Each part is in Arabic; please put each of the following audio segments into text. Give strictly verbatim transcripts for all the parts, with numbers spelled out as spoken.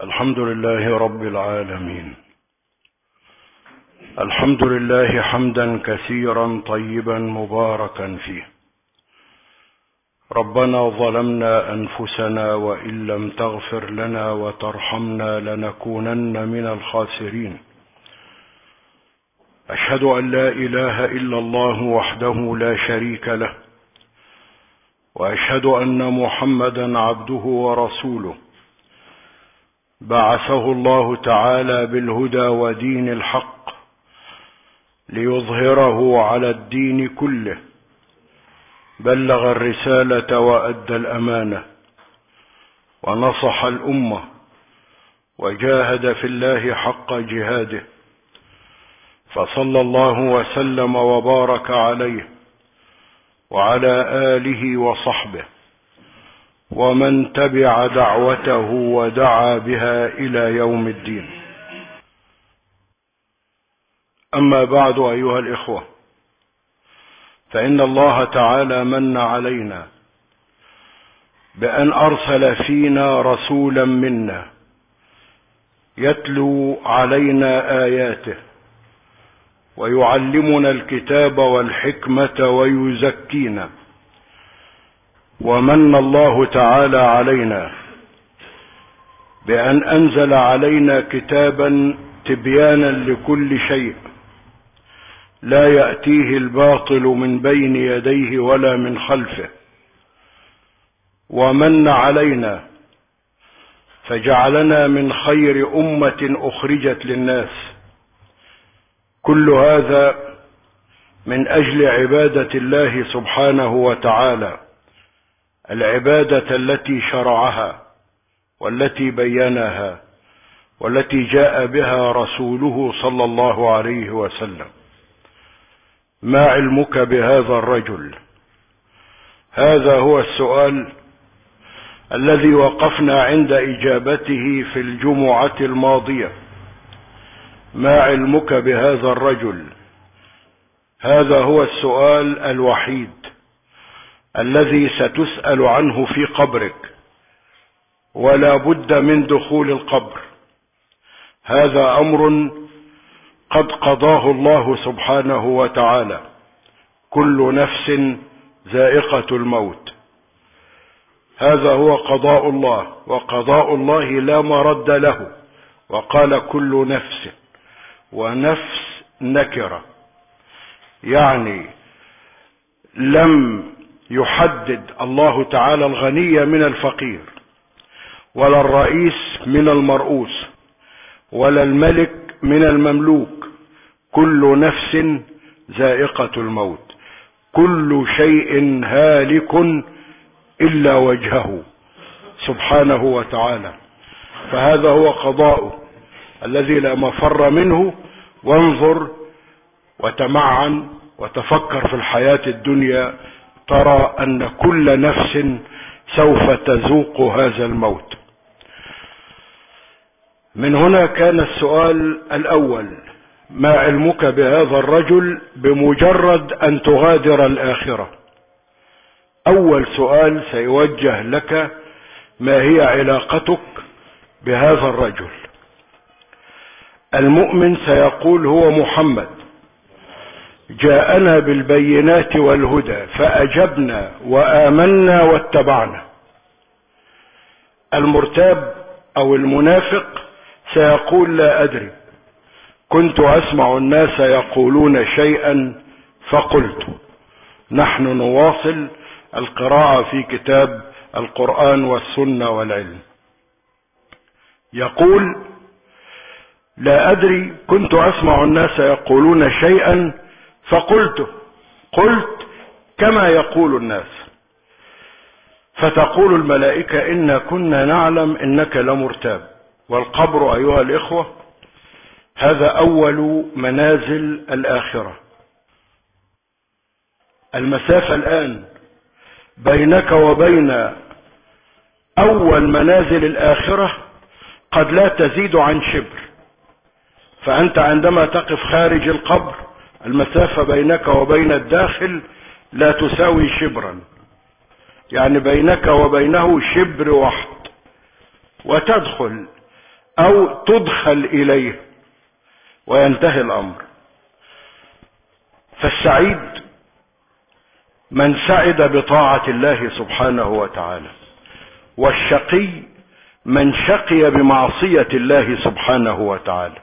الحمد لله رب العالمين. الحمد لله حمدا كثيرا طيبا مباركا فيه. ربنا ظلمنا أنفسنا وإن لم تغفر لنا وترحمنا لنكونن من الخاسرين. أشهد أن لا إله إلا الله وحده لا شريك له، وأشهد أن محمدا عبده ورسوله، بعثه الله تعالى بالهدى ودين الحق ليظهره على الدين كله. بلغ الرسالة وأدى الأمانة ونصح الأمة وجاهد في الله حق جهاده، فصلى الله وسلم وبارك عليه وعلى آله وصحبه ومن تبع دعوته ودعا بها إلى يوم الدين. أما بعد أيها الإخوة، فإن الله تعالى من علينا بأن أرسل فينا رسولا منا يتلو علينا آياته ويعلمنا الكتاب والحكمة ويزكينا. ومن الله تعالى علينا بأن أنزل علينا كتابا تبيانا لكل شيء لا يأتيه الباطل من بين يديه ولا من خلفه. ومن علينا فجعلنا من خير أمة أخرجت للناس. كل هذا من أجل عبادة الله سبحانه وتعالى، العبادة التي شرعها والتي بينها والتي جاء بها رسوله صلى الله عليه وسلم. ما علمك بهذا الرجل؟ هذا هو السؤال الذي وقفنا عند إجابته في الجمعة الماضية. ما علمك بهذا الرجل؟ هذا هو السؤال الوحيد الذي ستسأل عنه في قبرك، ولا بد من دخول القبر. هذا أمر قد قضاه الله سبحانه وتعالى. كل نفس ذائقة الموت. هذا هو قضاء الله، وقضاء الله لا مرد له. وقال كل نفس، ونفس نكرة، يعني لم يحدد الله تعالى الغني من الفقير، ولا الرئيس من المرؤوس، ولا الملك من المملوك. كل نفس ذائقة الموت. كل شيء هالك إلا وجهه سبحانه وتعالى. فهذا هو قضاؤه الذي لا مفر منه. وانظر وتمعن وتفكر في الحياة الدنيا، ترى أن كل نفس سوف تذوق هذا الموت. من هنا كان السؤال الأول: ما علمك بهذا الرجل بمجرد أن تغادر الآخرة؟ أول سؤال سيوجه لك: ما هي علاقتك بهذا الرجل؟ المؤمن سيقول: هو محمد، جاءنا بالبينات والهدى فأجبنا وآمنا واتبعنا. المرتاب أو المنافق سيقول: لا أدري، كنت أسمع الناس يقولون شيئا فقلت. نحن نواصل القراءة في كتاب القرآن والسنة والعلم. يقول: لا أدري، كنت أسمع الناس يقولون شيئا فقلت. قلت كما يقول الناس. فتقول الملائكة: إنا كنا نعلم إنك لمرتاب. والقبر أيها الإخوة هذا أول منازل الآخرة. المسافة الآن بينك وبين أول منازل الآخرة قد لا تزيد عن شبر. فأنت عندما تقف خارج القبر المسافة بينك وبين الداخل لا تساوي شبرا، يعني بينك وبينه شبر واحد. وتدخل او تدخل اليه وينتهي الامر. فالسعيد من سعد بطاعة الله سبحانه وتعالى، والشقي من شقي بمعصية الله سبحانه وتعالى.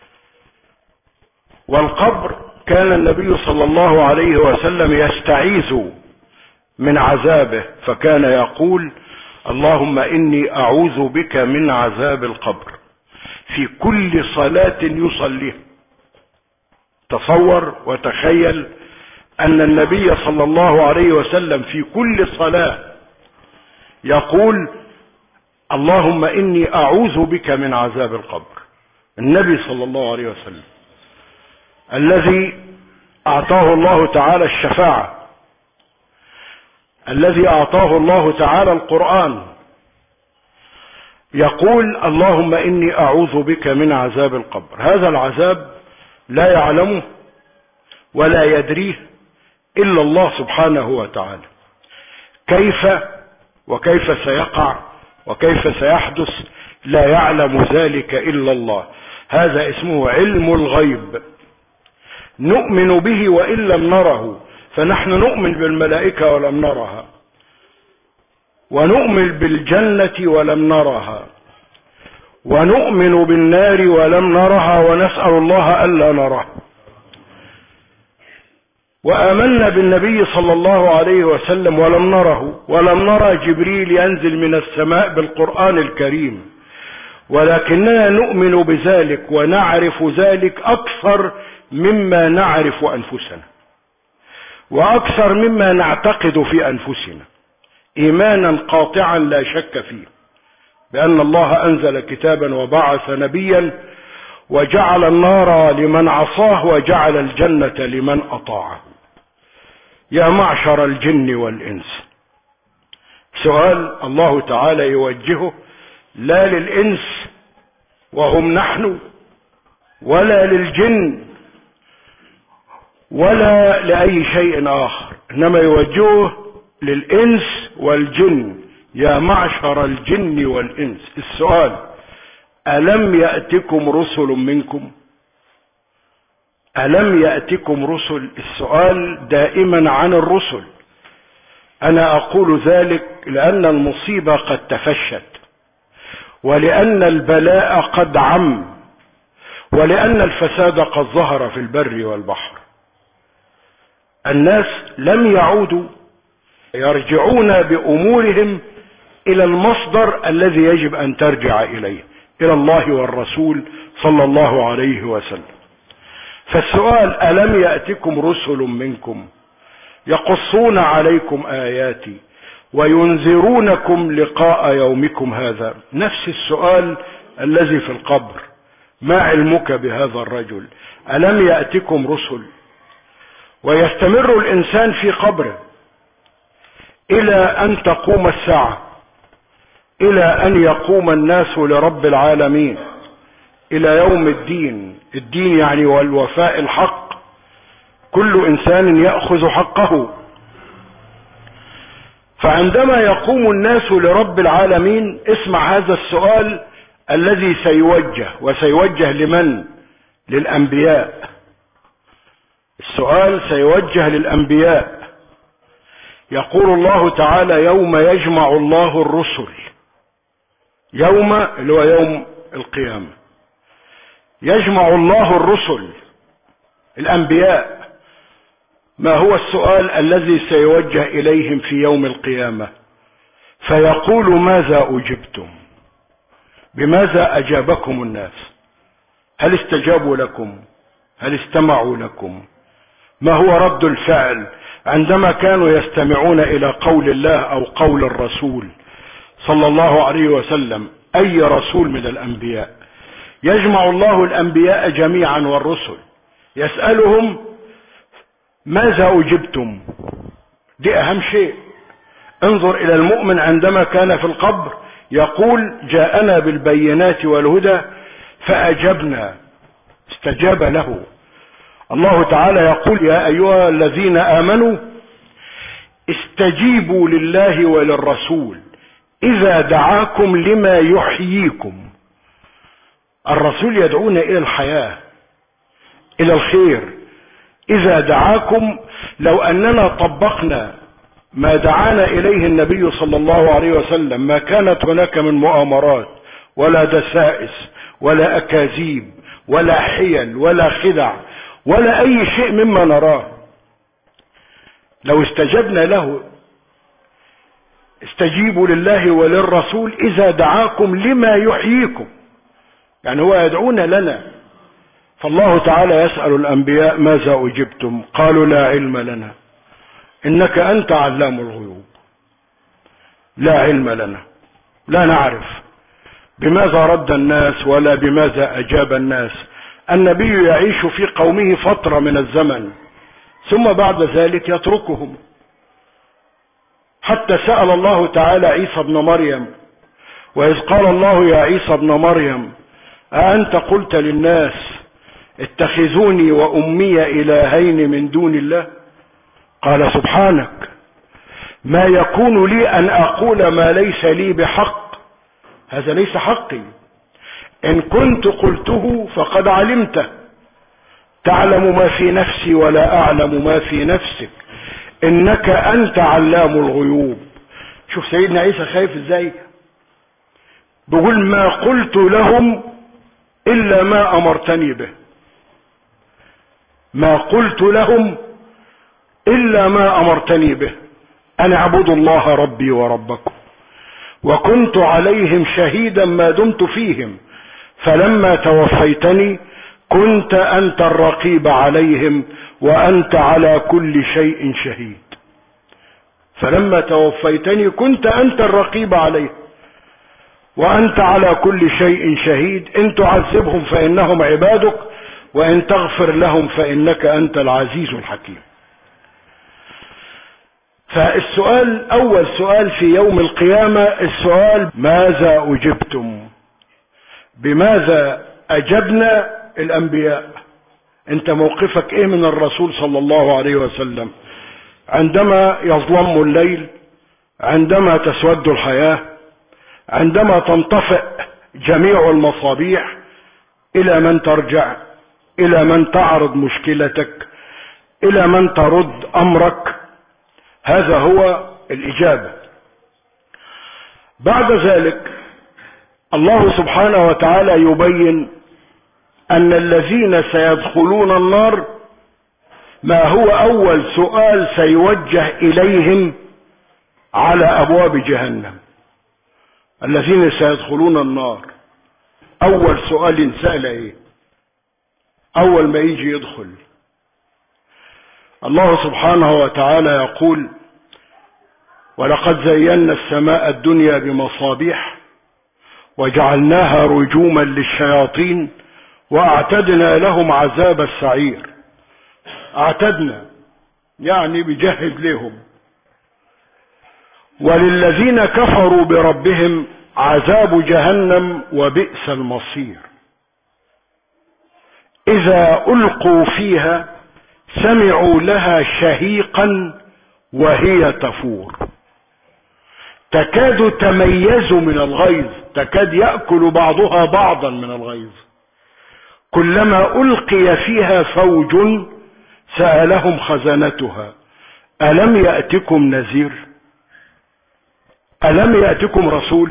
والقبر كان النبي صلى الله عليه وسلم يستعيذ من عذابه، فكان يقول: اللهم إني أعوذ بك من عذاب القبر، في كل صلاة يصليها. تصور وتخيل أن النبي صلى الله عليه وسلم في كل صلاة يقول: اللهم إني أعوذ بك من عذاب القبر. النبي صلى الله عليه وسلم الذي أعطاه الله تعالى الشفاعة، الذي أعطاه الله تعالى القرآن، يقول: اللهم إني أعوذ بك من عذاب القبر. هذا العذاب لا يعلمه ولا يدريه إلا الله سبحانه وتعالى. كيف وكيف سيقع وكيف سيحدث لا يعلم ذلك إلا الله. هذا اسمه علم الغيب، نؤمن به وإن لم نره. فنحن نؤمن بالملائكة ولم نرها، ونؤمن بالجنة ولم نرها، ونؤمن بالنار ولم نرها، ونسأل الله ألا نرها. وآمنا بالنبي صلى الله عليه وسلم ولم نره، ولم نرى جبريل ينزل من السماء بالقرآن الكريم، ولكننا نؤمن بذلك ونعرف ذلك أكثر مما نعرف أنفسنا، وأكثر مما نعتقد في أنفسنا، إيمانا قاطعا لا شك فيه بأن الله أنزل كتابا وبعث نبيا، وجعل النار لمن عصاه وجعل الجنة لمن أطاعه. يا معشر الجن والإنس، سؤال الله تعالى يوجهه لا للإنس وهم نحن، ولا للجن، ولا لأي شيء آخر، إنما يوجهه للإنس والجن. يا معشر الجن والإنس. السؤال: ألم يأتكم رسل منكم؟ ألم يأتكم رسل؟ السؤال دائما عن الرسل. أنا أقول ذلك لأن المصيبة قد تفشت، ولأن البلاء قد عم، ولأن الفساد قد ظهر في البر والبحر. الناس لم يعودوا يرجعون بأمورهم إلى المصدر الذي يجب أن ترجع إليه، إلى الله والرسول صلى الله عليه وسلم. فالسؤال: ألم يأتكم رسل منكم يقصون عليكم آياتي وينذرونكم لقاء يومكم هذا؟ نفس السؤال الذي في القبر: ما علمك بهذا الرجل؟ ألم يأتكم رسل؟ ويستمر الإنسان في قبره إلى أن تقوم الساعة، إلى أن يقوم الناس لرب العالمين، إلى يوم الدين. الدين يعني والوفاء الحق، كل إنسان يأخذ حقه. فعندما يقوم الناس لرب العالمين، اسمع هذا السؤال الذي سيوجه، وسيوجه لمن؟ للأنبياء. السؤال سيوجه للأنبياء. يقول الله تعالى: يوم يجمع الله الرسل. يوم اللي هو يوم القيامة، يجمع الله الرسل الأنبياء. ما هو السؤال الذي سيوجه إليهم في يوم القيامة؟ فيقول: ماذا أجبتم؟ بماذا أجابكم الناس؟ هل استجابوا لكم؟ هل استمعوا لكم؟ ما هو رد الفعل عندما كانوا يستمعون إلى قول الله أو قول الرسول صلى الله عليه وسلم؟ أي رسول من الأنبياء؟ يجمع الله الأنبياء جميعا والرسل، يسألهم: ماذا أجبتم؟ دي أهم شيء. انظر إلى المؤمن عندما كان في القبر يقول: جاءنا بالبينات والهدى فأجبنا، استجاب له. الله تعالى يقول: يا أيها الذين آمنوا استجيبوا لله وللرسول إذا دعاكم لما يحييكم. الرسول يدعونا الى الحياة، الى الخير. اذا دعاكم، لو اننا طبقنا ما دعانا اليه النبي صلى الله عليه وسلم ما كانت هناك من مؤامرات ولا دسائس ولا اكاذيب ولا حيل ولا خدع ولا اي شيء مما نراه. لو استجبنا له، استجيبوا لله وللرسول اذا دعاكم لما يحييكم، يعني هو يدعونا لنا. فالله تعالى يسأل الانبياء ماذا اجبتم؟ قالوا لا علم لنا انك انت علام الغيوب. لا علم لنا، لا نعرف بماذا رد الناس ولا بماذا اجاب الناس. النبي يعيش في قومه فترة من الزمن ثم بعد ذلك يتركهم. حتى سأل الله تعالى عيسى ابن مريم، وإذ قال الله يا عيسى ابن مريم أأنت قلت للناس اتخذوني وأمي إلهين من دون الله؟ قال سبحانك ما يكون لي أن أقول ما ليس لي بحق، هذا ليس حقي، إن كنت قلته فقد علمته، تعلم ما في نفسي ولا أعلم ما في نفسك إنك أنت علام الغيوب. شوف سيدنا عيسى خايف ازاي، بيقول ما قلت لهم إلا ما أمرتني به، ما قلت لهم إلا ما أمرتني به، أنا أعبد الله ربي وربكم، وكنت عليهم شهيدا ما دمت فيهم، فلما توفيتني كنت أنت الرقيب عليهم وأنت على كل شيء شهيد. فلما توفيتني كنت أنت الرقيب عليهم وأنت على كل شيء شهيد، إن تعذبهم فإنهم عبادك وإن تغفر لهم فإنك أنت العزيز الحكيم. فالسؤال، أول سؤال في يوم القيامة، السؤال ماذا أجبتم؟ بماذا أجبنا الأنبياء؟ أنت موقفك إيه من الرسول صلى الله عليه وسلم عندما يظلم الليل، عندما تسود الحياة، عندما تنطفئ جميع المصابيح؟ إلى من ترجع؟ إلى من تعرض مشكلتك؟ إلى من ترد أمرك؟ هذا هو الإجابة. بعد ذلك الله سبحانه وتعالى يبين أن الذين سيدخلون النار ما هو أول سؤال سيوجه إليهم على أبواب جهنم. الذين سيدخلون النار أول سؤال ينسأل إيه؟ أول ما يجي يدخل، الله سبحانه وتعالى يقول ولقد زينا السماء الدنيا بمصابيح وجعلناها رجوما للشياطين واعتدنا لهم عذاب السعير. اعتدنا يعني بجهز لهم. وللذين كفروا بربهم عذاب جهنم وبئس المصير. إذا ألقوا فيها سمعوا لها شهيقا وهي تفور تكاد تميز من الغيظ، تكاد يأكل بعضها بعضا من الغيظ. كلما ألقي فيها فوج سألهم خزنتها ألم يأتكم نذير؟ ألم يأتكم رسول؟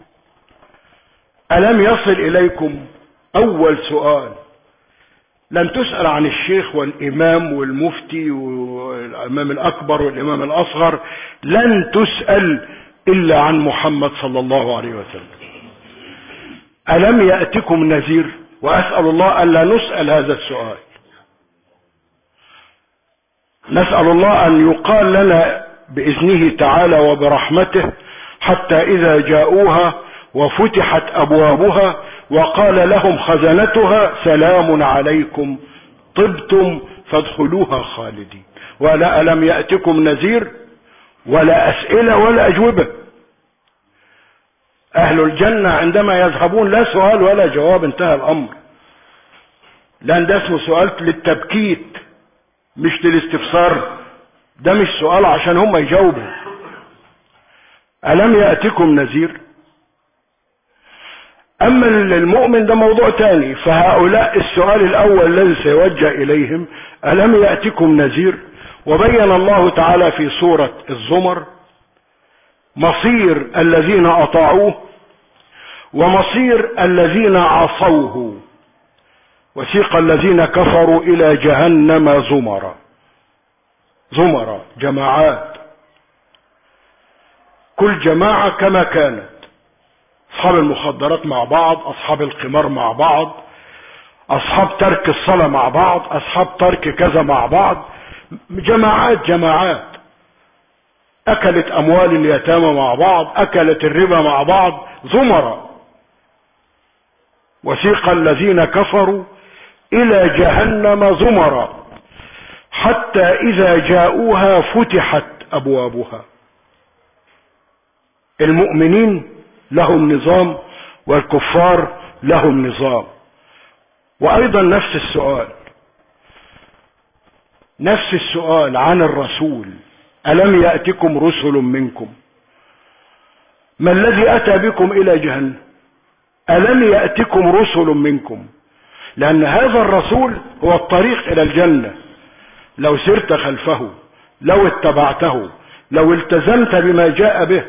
ألم يصل إليكم؟ أول سؤال. لن تسأل عن الشيخ والإمام والمفتي والإمام الأكبر والإمام الأصغر، لن تسأل إلا عن محمد صلى الله عليه وسلم. ألم يأتكم نذير؟ وأسأل الله ألا نسأل هذا السؤال. نسأل الله أن يقال لنا بإذنه تعالى وبرحمته حتى إذا جاءوها وفتحت أبوابها وقال لهم خزنتها سلام عليكم طبتم فادخلوها خالدين. ولا ألم يأتكم نذير ولا أسئلة ولا أجوبة. أهل الجنة عندما يذهبون لا سؤال ولا جواب، انتهى الأمر. لأن ده اسمه سؤال للتبكيت مش للاستفسار، ده مش سؤال عشان هم يجاوبوا. ألم يأتكم نذير؟ اما المؤمن ده موضوع تاني. فهؤلاء السؤال الاول الذي سيوجه اليهم: الم يأتكم نذير؟ وبين الله تعالى في سورة الزمر مصير الذين اطاعوه ومصير الذين عصوه. وسيق الذين كفروا الى جهنم زمرا. زمرا جماعات، كل جماعة كما كانت، اصحاب المخدرات مع بعض، اصحاب القمار مع بعض، اصحاب ترك الصلاة مع بعض، اصحاب ترك كذا مع بعض، جماعات جماعات. اكلت اموال اليتامى مع بعض، اكلت الربا مع بعض، زمرا. وسيق الذين كفروا الى جهنم زمرا حتى اذا جاءوها فتحت ابوابها. المؤمنين لهم نظام والكفار لهم نظام. وايضا نفس السؤال نفس السؤال عن الرسول: الم يأتكم رسل منكم؟ ما الذي اتى بكم الى جهنم؟ الم يأتكم رسل منكم؟ لان هذا الرسول هو الطريق الى الجنة. لو سرت خلفه، لو اتبعته، لو التزمت بما جاء به.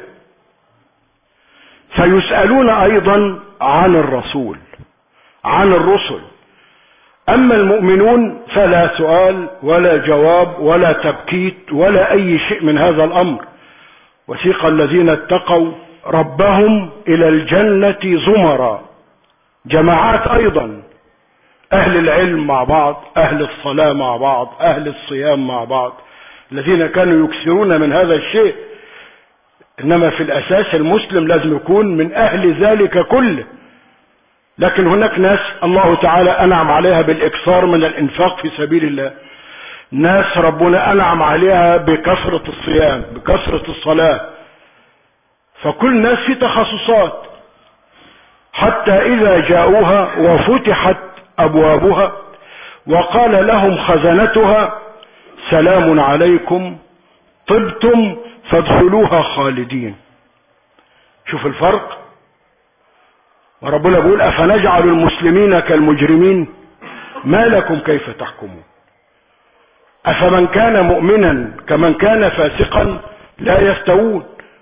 فيسألون ايضا عن الرسول، عن الرسل. اما المؤمنون فلا سؤال ولا جواب ولا تبكيت ولا اي شيء من هذا الامر. وسيق الذين اتقوا ربهم الى الجنة زمرا، جماعات ايضا، اهل العلم مع بعض، اهل الصلاة مع بعض، اهل الصيام مع بعض، الذين كانوا يكثرون من هذا الشيء. انما في الاساس المسلم لازم يكون من اهل ذلك كله. لكن هناك ناس الله تعالى انعم عليها بالاكثار من الانفاق في سبيل الله، ناس ربنا انعم عليها بكثرة الصيام، بكثرة الصلاة. فكل ناس في تخصصات. حتى اذا جاءوها وفتحت ابوابها وقال لهم خزنتها سلام عليكم طبتم فادخلوها خالدين. شوف الفرق. وربنا بيقول: افنجعل المسلمين كالمجرمين ما لكم كيف تحكمون؟ افمن كان مؤمنا كمن كان فاسقا لا يستوون.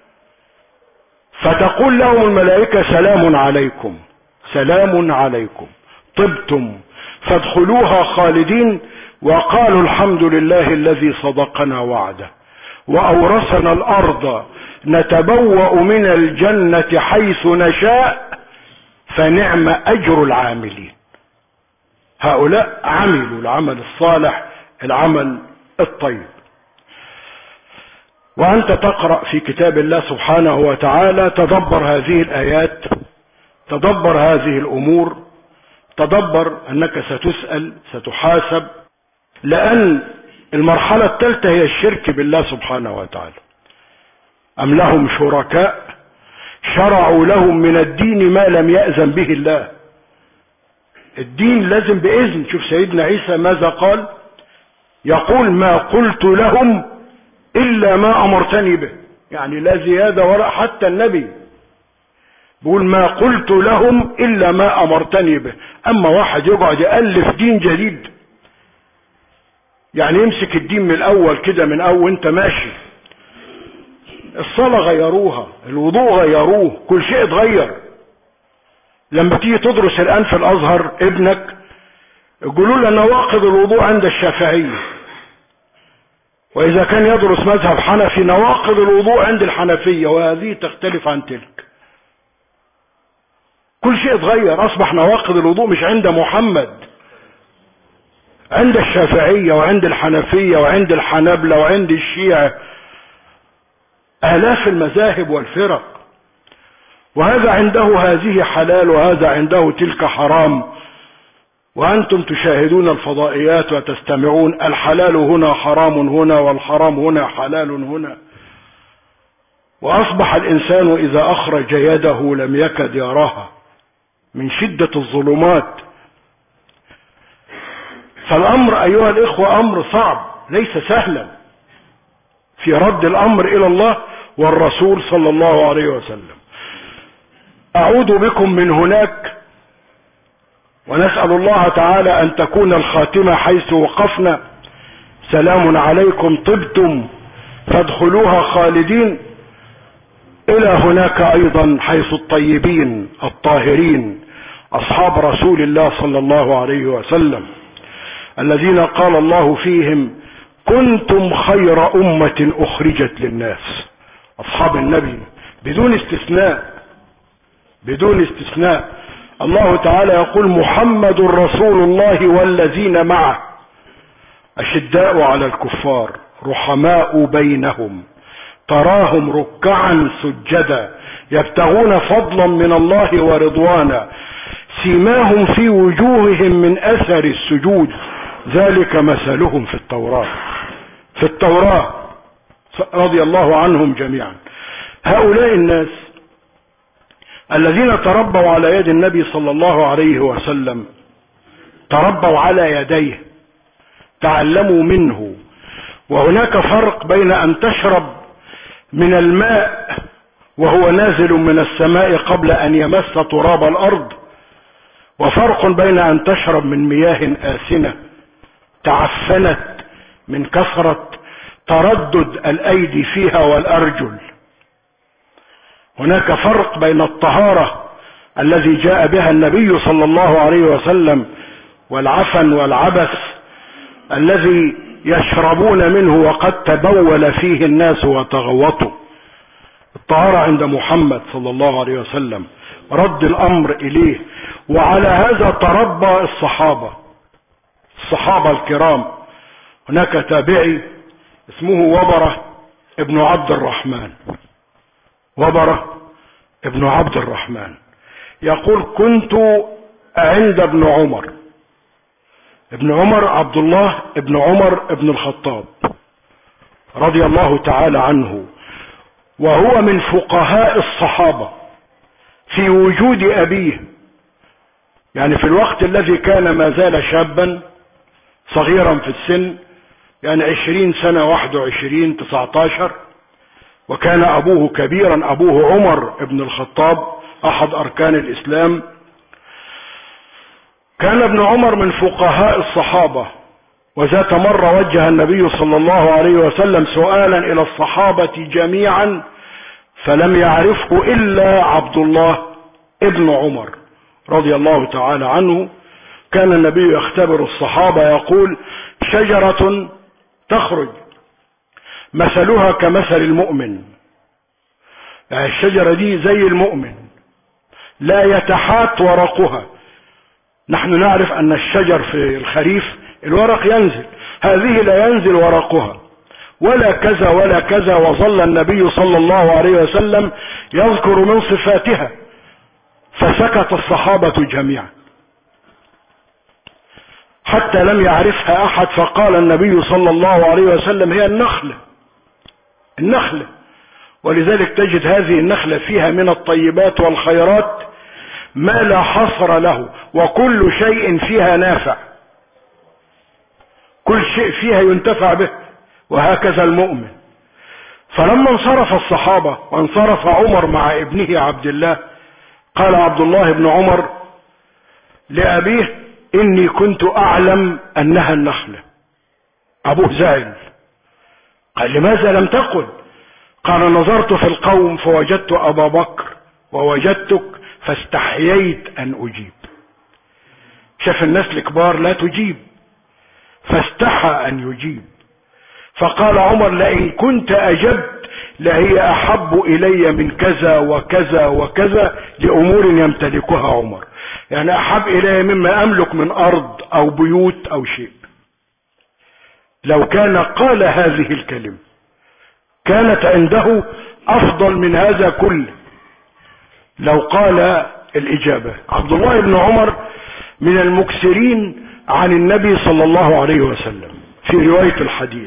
فتقول لهم الملائكة: سلام عليكم سلام عليكم طبتم فادخلوها خالدين. وقالوا: الحمد لله الذي صدقنا وعده وأورثنا الأرض نتبوأ من الجنة حيث نشاء فنعم أجر العاملين. هؤلاء عملوا العمل الصالح، العمل الطيب. وأنت تقرأ في كتاب الله سبحانه وتعالى، تدبر هذه الآيات، تدبر هذه الأمور، تدبر أنك ستسأل، ستحاسب. لأن المرحلة الثالثة هي الشرك بالله سبحانه وتعالى. أم لهم شركاء شرعوا لهم من الدين ما لم يأذن به الله. الدين لازم بإذن. شوف سيدنا عيسى ماذا قال؟ يقول: ما قلت لهم إلا ما أمرتني به. يعني لا زيادة ولا، حتى النبي بيقول: ما قلت لهم إلا ما أمرتني به. أما واحد يقعد يألف دين جديد، يعني يمسك الدين من الأول كده، من أول وانت ماشي، الصلاة غيروها، الوضوء غيروه، كل شيء اتغير. لما تيجي تدرس الآن في الأزهر ابنك، يقولوا له نواقض الوضوء عند الشافعية، وإذا كان يدرس مذهب حنفي نواقض الوضوء عند الحنفية، وهذه تختلف عن تلك. كل شيء اتغير، أصبح نواقض الوضوء مش عند محمد، عند الشافعية وعند الحنفية وعند الحنبلة وعند الشيعة، آلاف المذاهب والفرق. وهذا عنده هذه حلال وهذا عنده تلك حرام، وأنتم تشاهدون الفضائيات وتستمعون: الحلال هنا حرام هنا والحرام هنا حلال هنا. وأصبح الإنسان إذا أخرج يده لم يكد يراها من شدة الظلمات. فالأمر أيها الإخوة أمر صعب، ليس سهلا في رد الأمر إلى الله والرسول صلى الله عليه وسلم. أعود بكم من هناك، ونسأل الله تعالى أن تكون الخاتمة حيث وقفنا. سلام عليكم طبتم فادخلوها خالدين، إلى هناك أيضا حيث الطيبين الطاهرين أصحاب رسول الله صلى الله عليه وسلم الذين قال الله فيهم كنتم خير أمة أخرجت للناس. أصحاب النبي بدون استثناء، بدون استثناء. الله تعالى يقول محمد رسول الله والذين معه أشداء على الكفار رحماء بينهم تراهم ركعا سجدا يبتغون فضلا من الله ورضوانا سيماهم في وجوههم من أثر السجود ذلك مثلهم في التوراة. في التوراة رضي الله عنهم جميعا. هؤلاء الناس الذين تربوا على يد النبي صلى الله عليه وسلم تربوا على يديه، تعلموا منه. وهناك فرق بين أن تشرب من الماء وهو نازل من السماء قبل أن يمس تراب الأرض، وفرق بين أن تشرب من مياه آسنة تعفنت من كثرة تردد الأيدي فيها والأرجل. هناك فرق بين الطهارة الذي جاء بها النبي صلى الله عليه وسلم والعفن والعبث الذي يشربون منه وقد تبول فيه الناس وتغوطوا. الطهارة عند محمد صلى الله عليه وسلم رد الأمر إليه. وعلى هذا تربى الصحابة الصحابة الكرام. هناك تابعي اسمه وبرة ابن عبد الرحمن، وبرة ابن عبد الرحمن يقول كنت عند ابن عمر. ابن عمر عبد الله ابن عمر ابن الخطاب رضي الله تعالى عنه، وهو من فقهاء الصحابة في وجود أبيه، يعني في الوقت الذي كان ما زال شابا صغيرا في السن، يعني عشرين سنة واحد وعشرين تسعتاشر، وكان أبوه كبيرا، أبوه عمر ابن الخطاب أحد أركان الإسلام. كان ابن عمر من فقهاء الصحابة. وذات مرة وجه النبي صلى الله عليه وسلم سؤالا إلى الصحابة جميعا فلم يعرفه إلا عبد الله ابن عمر رضي الله تعالى عنه. كان النبي يختبر الصحابة يقول شجرة تخرج مثلها كمثل المؤمن، يعني الشجرة دي زي المؤمن لا يتحات ورقها. نحن نعرف أن الشجر في الخريف الورق ينزل، هذه لا ينزل ورقها ولا كذا ولا كذا. وظل النبي صلى الله عليه وسلم يذكر من صفاتها فسكت الصحابة جميعا حتى لم يعرفها أحد. فقال النبي صلى الله عليه وسلم هي النخلة، النخلة. ولذلك تجد هذه النخلة فيها من الطيبات والخيرات ما لا حصر له، وكل شيء فيها نافع، كل شيء فيها ينتفع به، وهكذا المؤمن. فلما انصرف الصحابة وانصرف عمر مع ابنه عبد الله قال عبد الله بن عمر لأبيه إني كنت أعلم أنها النخلة. أبوه زعل، قال لماذا لم تقل؟ قال نظرت في القوم فوجدت أبا بكر ووجدتك فاستحييت أن أجيب. شاف الناس الكبار لا تجيب فاستحى أن يجيب. فقال عمر لئن كنت أجبت لهي أحب إلي من كذا وكذا وكذا لأمور يمتلكها عمر، يعني أحب إلي مما أملك من أرض أو بيوت أو شيء. لو كان قال هذه الكلمة كانت عنده أفضل من هذا كله لو قال الإجابة. عبد الله بن عمر من المكثرين عن النبي صلى الله عليه وسلم في رواية الحديث.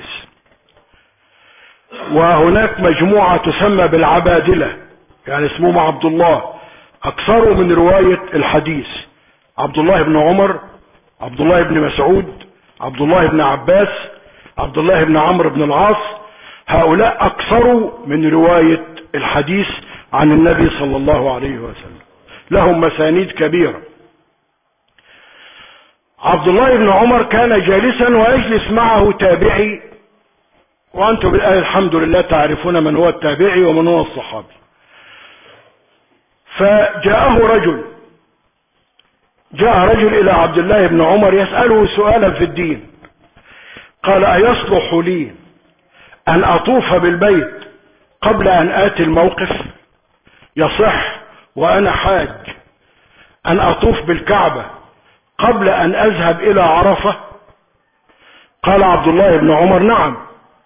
وهناك مجموعة تسمى بالعبادلة، يعني اسمهم عبد الله، أكثروا من رواية الحديث. عبد الله بن عمر، عبد الله بن مسعود، عبد الله بن عباس، عبد الله بن عمرو بن العاص، هؤلاء أكثروا من رواية الحديث عن النبي صلى الله عليه وسلم. لهم مسانيد كبيرة. عبد الله بن عمر كان جالسا ويجلس معه تابعي، وأنتم بالآن الحمد لله تعرفون من هو التابعي ومن هو الصحابي. فجاءه رجل جاء رجل إلى عبد الله بن عمر يسأله سؤالا في الدين. قال: أيصلح لي أن أطوف بالبيت قبل أن آتي الموقف؟ يصح وأنا حاج أن أطوف بالكعبة قبل أن أذهب إلى عرفة؟ قال عبد الله بن عمر: نعم،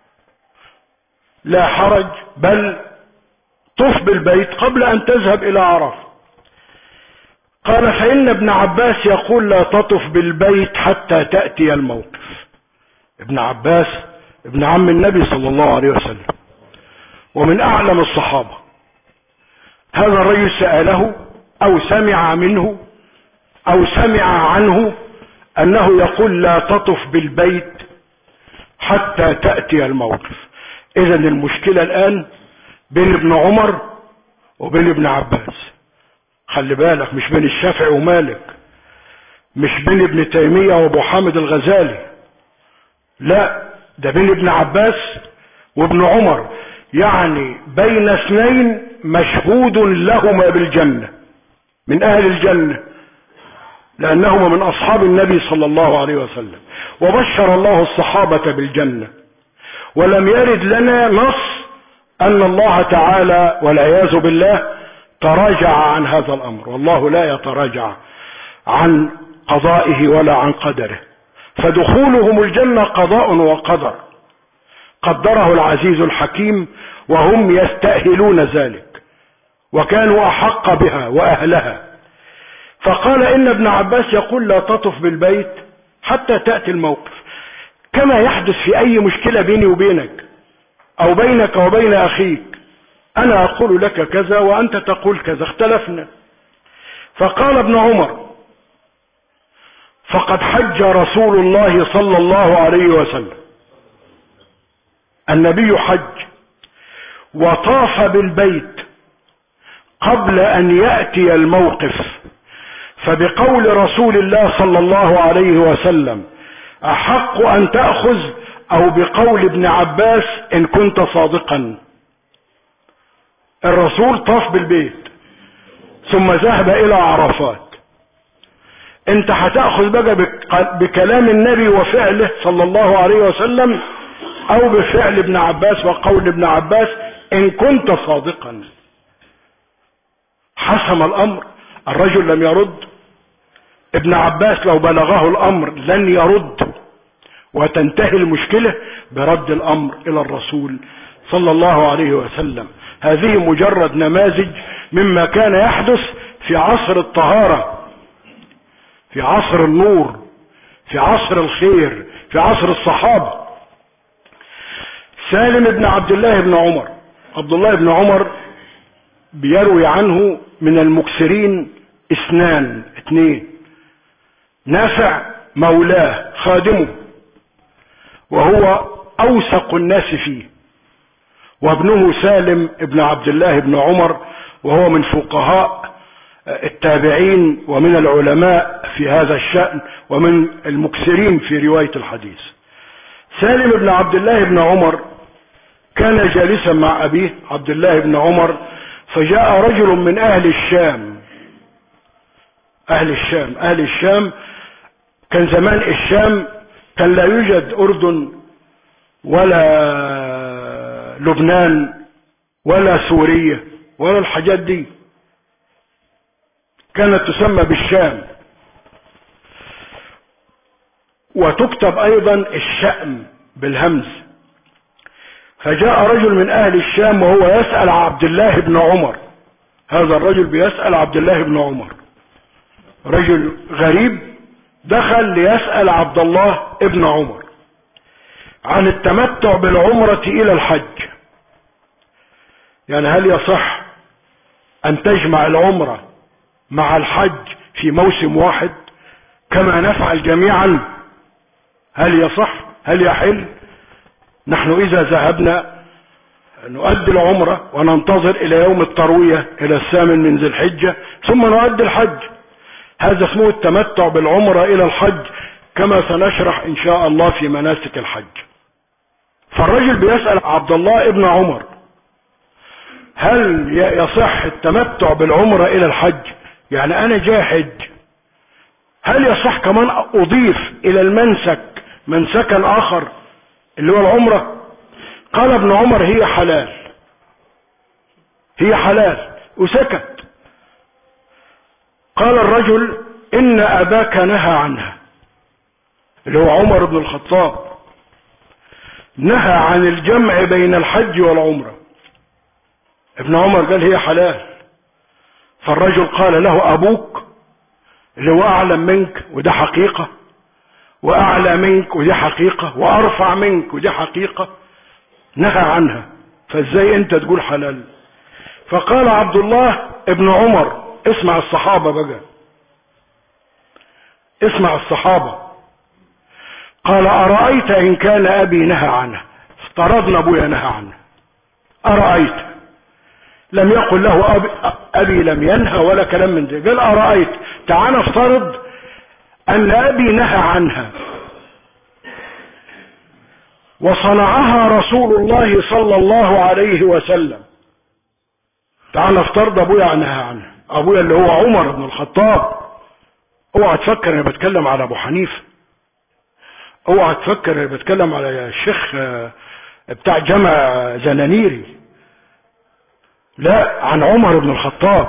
لا حرج، بل طف بالبيت قبل أن تذهب إلى عرفة. قال: فإن ابن عباس يقول لا تطف بالبيت حتى تأتي الموقف. ابن عباس ابن عم النبي صلى الله عليه وسلم ومن أعلم الصحابة. هذا الرجل سأله أو سمع منه أو سمع عنه أنه يقول لا تطف بالبيت حتى تأتي الموقف. إذن المشكلة الآن بين ابن عمر وبين ابن عباس. خلي بالك، مش بين الشافعي ومالك، مش بين ابن تيمية وابو حامد الغزالي، لا، ده بين ابن عباس وابن عمر، يعني بين اثنين مشهود لهما بالجنة، من اهل الجنة، لانهما من اصحاب النبي صلى الله عليه وسلم، وبشر الله الصحابة بالجنة. ولم يرد لنا نص ان الله تعالى والعياذ بالله تراجع عن هذا الامر، والله لا يتراجع عن قضائه ولا عن قدره. فدخولهم الجنة قضاء وقدر قدره العزيز الحكيم، وهم يستأهلون ذلك وكانوا احق بها واهلها. فقال: ان ابن عباس يقول لا تطف بالبيت حتى تأتي الموقف، كما يحدث في اي مشكلة بيني وبينك او بينك وبين اخيك، انا اقول لك كذا وانت تقول كذا، اختلفنا. فقال ابن عمر: فقد حج رسول الله صلى الله عليه وسلم، النبي حج وطاف بالبيت قبل ان يأتي الموقف، فبقول رسول الله صلى الله عليه وسلم احق ان تأخذ، او بقول ابن عباس ان كنت صادقا. الرسول طاف بالبيت ثم ذهب الى عرفات، انت هتأخذ بقى بكلام النبي وفعله صلى الله عليه وسلم، او بفعل ابن عباس وقول ابن عباس ان كنت صادقا. حسم الامر، الرجل لم يرد. ابن عباس لو بلغه الامر لن يرد، وتنتهي المشكلة برد الامر الى الرسول صلى الله عليه وسلم. هذه مجرد نماذج مما كان يحدث في عصر الطهارة، في عصر النور، في عصر الخير، في عصر الصحابة. سالم بن عبد الله بن عمر، عبد الله بن عمر بيروي عنه من المكثرين اثنان اثنين نافع مولاه خادمه، وهو اوثق الناس فيه، وابنه سالم ابن عبد الله بن عمر، وهو من فقهاء التابعين ومن العلماء في هذا الشأن ومن المكثرين في رواية الحديث. سالم بن عبد الله بن عمر كان جالسا مع أبيه عبد الله بن عمر، فجاء رجل من أهل الشام. أهل الشام أهل الشام كان زمان الشام كان لا يوجد أردن ولا لبنان ولا سوريا ولا الحاجات دي، كانت تسمى بالشام، وتكتب ايضا الشأم بالهمز. فجاء رجل من اهل الشام وهو يسأل عبد الله بن عمر، هذا الرجل بيسأل عبد الله بن عمر، رجل غريب دخل ليسأل عبد الله بن عمر عن التمتع بالعمرة الى الحج، يعني هل يصح ان تجمع العمرة مع الحج في موسم واحد كما نفعل جميعا؟ هل يصح؟ هل يحل؟ نحن اذا ذهبنا نؤدي العمرة وننتظر الى يوم التروية الى الثامن من ذي الحجة ثم نؤدي الحج. هذا اسمه التمتع بالعمرة الى الحج كما سنشرح ان شاء الله في مناسك الحج. فالرجل بيسأل عبد الله ابن عمر هل يصح التمتع بالعمرة الى الحج؟ يعني انا جاي حج، هل يصح كمان اضيف الى المنسك منسكا اخر اللي هو العمرة؟ قال ابن عمر هي حلال، هي حلال، وسكت. قال الرجل ان اباك نهى عنها، اللي هو عمر بن الخطاب، نهى عن الجمع بين الحج والعمرة. ابن عمر قال هي حلال. فالرجل قال له ابوك اللي هو اعلم منك وده حقيقة، واعلى منك ودي حقيقة، وارفع منك ودي حقيقة، نهى عنها، فازاي انت تقول حلال؟ فقال عبد الله ابن عمر، اسمع الصحابة بقى، اسمع الصحابة، قال أرأيت إن كان أبي نهى عنه، افترضنا أبويا نهى عنه، أرأيت، لم يقل له أبي, أبي لم ينهى ولا كلام من ده، قال أرأيت، تعال افترض أن أبي نهى عنها وصنعها رسول الله صلى الله عليه وسلم. تعال افترض أبويا نهى عنها، أبويا اللي هو عمر بن الخطاب. اوعى تفكر انا بتكلم على ابو حنيفه، اوعى تفكر انا بتكلم على الشيخ بتاع جامع زنانيري، لا، عن عمر بن الخطاب.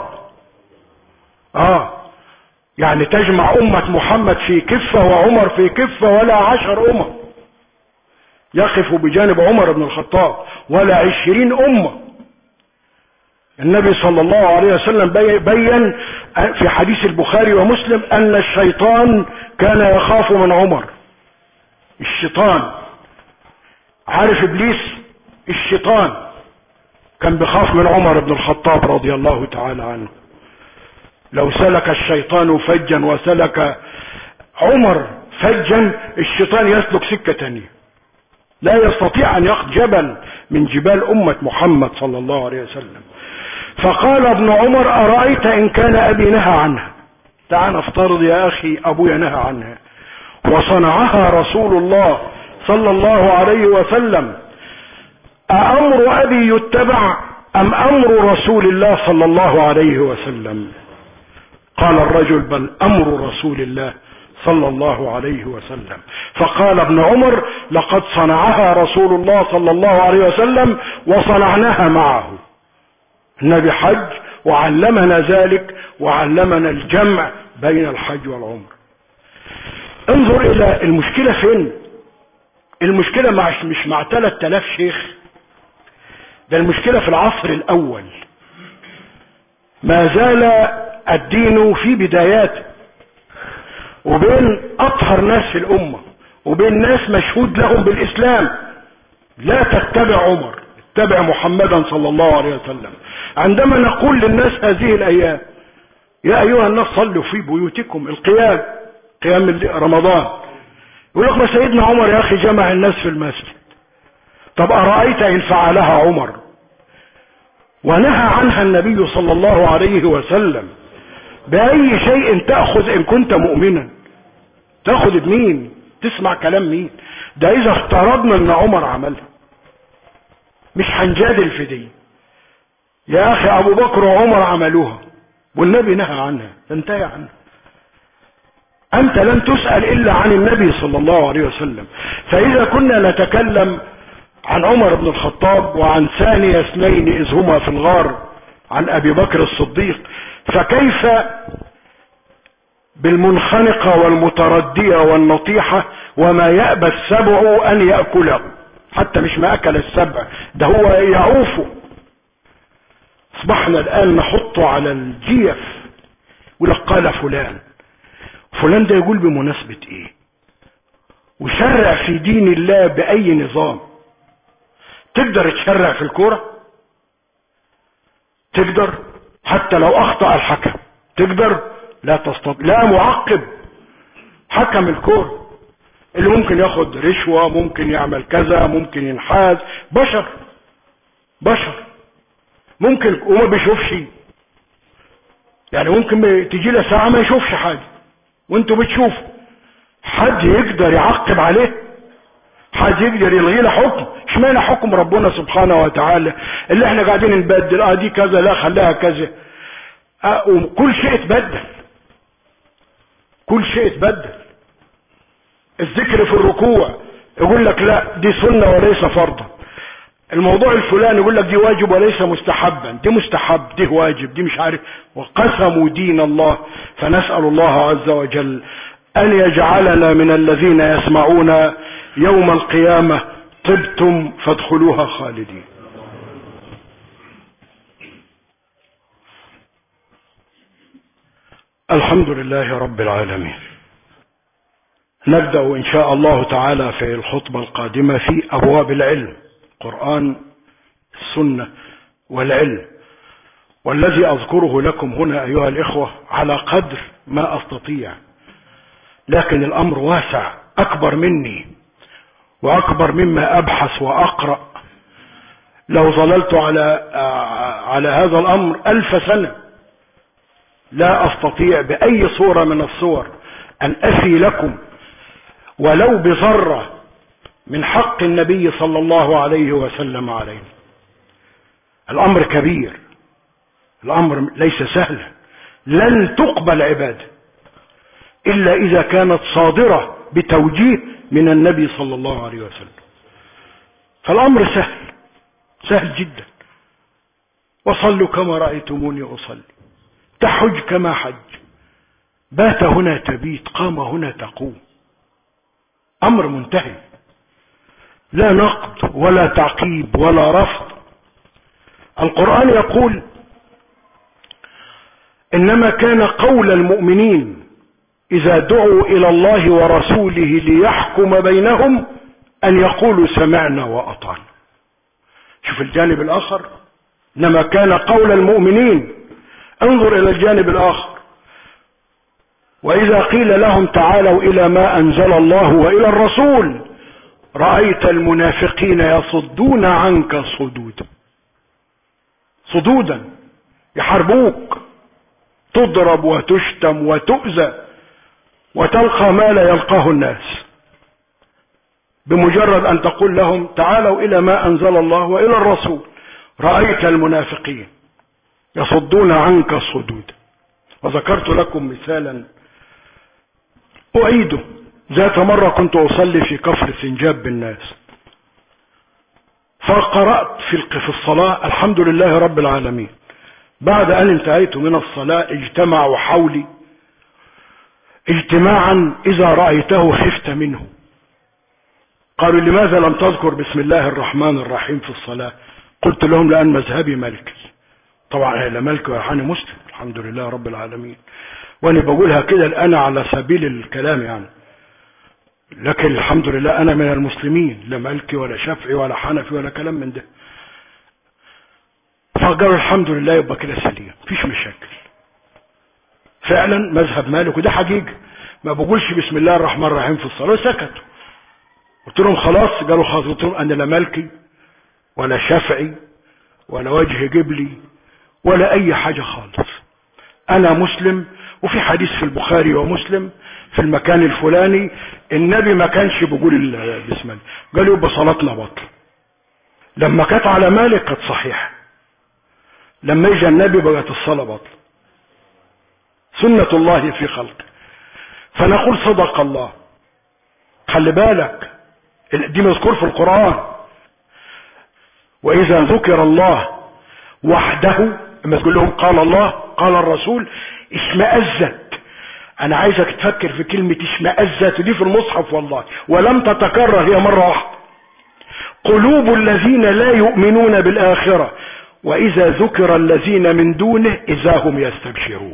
اه يعني تجمع امة محمد في كفة وعمر في كفة، ولا عشر امم يقف بجانب عمر بن الخطاب، ولا عشرين امة. النبي صلى الله عليه وسلم بين في حديث البخاري ومسلم ان الشيطان كان يخاف من عمر. الشيطان، عارف ابليس؟ الشيطان كان بيخاف من عمر بن الخطاب رضي الله تعالى عنه. لو سلك الشيطان فجا وسلك عمر فجا، الشيطان يسلك سكة تانية، لا يستطيع ان ياخذ جبل من جبال امة محمد صلى الله عليه وسلم. فقال ابن عمر أرأيت إن كان أبي نهى عنها، تعال افترض يا أخي أبويا نهى عنها وصنعها رسول الله صلى الله عليه وسلم، أأمر أبي يتبع أم أمر رسول الله صلى الله عليه وسلم؟ قال الرجل بل أمر رسول الله صلى الله عليه وسلم. فقال ابن عمر لقد صنعها رسول الله صلى الله عليه وسلم وصنعناها معه. النبي حج وعلمنا ذلك، وعلمنا الجمع بين الحج والعمر. انظر الى المشكلة فين. المشكلة مع مش مع ثلاثة آلاف شيخ، ده المشكلة في العصر الاول. ما زال الدين في بداياته، وبين اطهر ناس في الامة، وبين ناس مشهود لهم بالاسلام. لا تتبع عمر، اتبع محمدا صلى الله عليه وسلم. عندما نقول للناس هذه الايام يا ايها الناس صلوا في بيوتكم، القيام، قيام رمضان، يقول لك ما سيدنا عمر يا اخي جمع الناس في المسجد. طب ارايت ان فعلها عمر ونهى عنها النبي صلى الله عليه وسلم، باي شيء تاخذ ان كنت مؤمنا؟ تاخذ بمين؟ تسمع كلام مين؟ ده اذا افترضنا ان عمر عملها، مش هنجادل في دي. يا اخي ابو بكر وعمر عملوها والنبي نهى عنها، تنتهي عنها. انت لن تسأل الا عن النبي صلى الله عليه وسلم. فاذا كنا نتكلم عن عمر بن الخطاب وعن ثاني اثنين اذ هما في الغار عن ابي بكر الصديق، فكيف بالمنخنقة والمتردية والنطيحة وما يأبى السبع ان يأكله؟ حتى مش ما اكل السبع، ده هو يعوفه. اصبحنا الان نحطه على الجيف، يقول قال فلان، فلان ده يقول بمناسبة ايه؟ وشرع في دين الله باي نظام؟ تقدر تشرع في الكورة؟ تقدر؟ حتى لو اخطأ الحكم تقدر؟ لا تستطيع. لا معقب حكم الكورة اللي ممكن ياخد رشوة، ممكن يعمل كذا، ممكن ينحاز، بشر. بشر ممكن وما بيشوفش، يعني ممكن تجي له ساعة ما يشوفش حاجة وانتوا بتشوفوا. حد يقدر يعقب عليه؟ حد يقدر يلغي له حكم؟ اشمعنى حكم ربنا سبحانه وتعالى اللي احنا قاعدين نبدل، اه دي كذا لا خليها كذا، اه وكل شيء اتبدل، كل شيء اتبدل. الذكر في الركوع يقول لك لا دي سنة وليس فرضا، الموضوع الفلاني يقول لك دي واجب وليس مستحبا، دي مستحب دي واجب دي مش عارف، وقسموا دين الله. فنسأل الله عز وجل أن يجعلنا من الذين يسمعون يوم القيامة طبتم فادخلوها خالدين. الحمد لله رب العالمين. نبدأ إن شاء الله تعالى في الخطبة القادمة في أبواب العلم، القرآن السنة والعلم، والذي أذكره لكم هنا أيها الإخوة على قدر ما أستطيع، لكن الأمر واسع أكبر مني وأكبر مما أبحث وأقرأ. لو ظللت على على هذا الأمر ألف سنة لا أستطيع بأي صورة من الصور أن أفي لكم ولو بذرة من حق النبي صلى الله عليه وسلم عليه. الأمر كبير، الأمر ليس سهلا، لن تقبل عبادة إلا إذا كانت صادرة بتوجيه من النبي صلى الله عليه وسلم. فالأمر سهل، سهل جدا. وصلوا كما رأيتموني أصلي، تحج كما حج، بات هنا تبيت، قام هنا تقوم. أمر منتهي، لا نقد ولا تعقيب ولا رفض. القرآن يقول إنما كان قول المؤمنين إذا دعوا إلى الله ورسوله ليحكم بينهم أن يقولوا سمعنا وأطعنا. شوف الجانب الآخر، إنما كان قول المؤمنين، انظر إلى الجانب الآخر، وإذا قيل لهم تعالوا إلى ما أنزل الله وإلى الرسول رأيت المنافقين يصدون عنك صدودا، صدودا يحاربوك، تضرب وتشتم وتؤذى وتلقى ما لا يلقاه الناس بمجرد أن تقول لهم تعالوا إلى ما أنزل الله وإلى الرسول رأيت المنافقين يصدون عنك صدودا. وذكرت لكم مثالا أعيده. ذات مرة كنت أصلي في كفر سنجاب بالناس، فقرأت في الصلاة الحمد لله رب العالمين. بعد أن انتهيت من الصلاة اجتمعوا حولي اجتماعا إذا رأيته خفت منه. قالوا لماذا لم تذكر بسم الله الرحمن الرحيم في الصلاة؟ قلت لهم لأن مذهبي مالكي. طبعا لا مالكي ولا حاني مسلم، الحمد لله رب العالمين، وأنا بقولها كده الآن على سبيل الكلام يعني، لكن الحمد لله أنا من المسلمين، لا مالكي ولا شافعي ولا حنفي ولا كلام من ده. فقالوا الحمد لله يبقى كده سليم، مفيش مشاكل. فعلا مذهب مالك، وده حقيقة، ما بقولش بسم الله الرحمن الرحيم في الصلاة. سكتوا. قلت لهم خلاص، قالوا خلاص. قلت لهم أنا لا مالكي ولا شافعي ولا وجه جبلي ولا أي حاجة خالص، أنا مسلم. وفي حديث في البخاري ومسلم في المكان الفلاني النبي ما كانش بيقول بسم الله، قالوا يبقى صلاتنا بطل. لما كانت على مالك كانت صحيحة، لما يجي النبي بقت الصلاة بطل. سنة الله في خلقه. فنقول صدق الله. خلي بالك دي مذكور في القرآن، وإذا ذكر الله وحده، اما تقول لهم قال الله قال الرسول اشمأزت. انا عايزك تفكر في كلمة اشمأزت دي في المصحف والله، ولم تتكرر، هي مرة واحدة. قلوب الذين لا يؤمنون بالآخرة وإذا ذكر الذين من دونه إذا هم يستبشرون.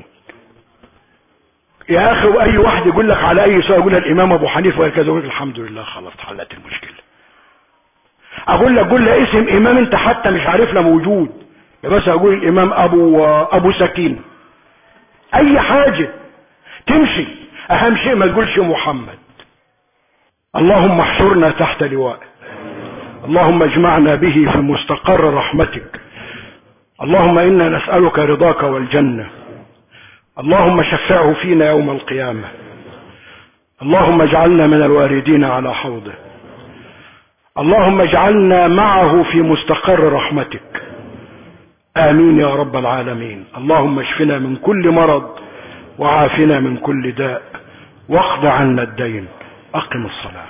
يا أخي، وأي واحد يقول لك على أي سؤال يقول الإمام أبو حنيفة وكذا، يقول الحمد لله خلاص حلت المشكلة. أقول لك قول لي اسم إمام أنت حتى مش عارف له موجود، بس أقول الإمام أبو أبو سكين، أي حاجة تمشي. أهم شيء ما تقولش محمد. اللهم احشرنا تحت لواء. اللهم اجمعنا به في مستقر رحمتك. اللهم إنا نسألك رضاك والجنة. اللهم شفعه فينا يوم القيامة. اللهم اجعلنا من الواردين على حوضه. اللهم اجعلنا معه في مستقر رحمتك. آمين يا رب العالمين. اللهم اشفنا من كل مرض وعافنا من كل داء واقض عنا الدين. أقم الصلاة.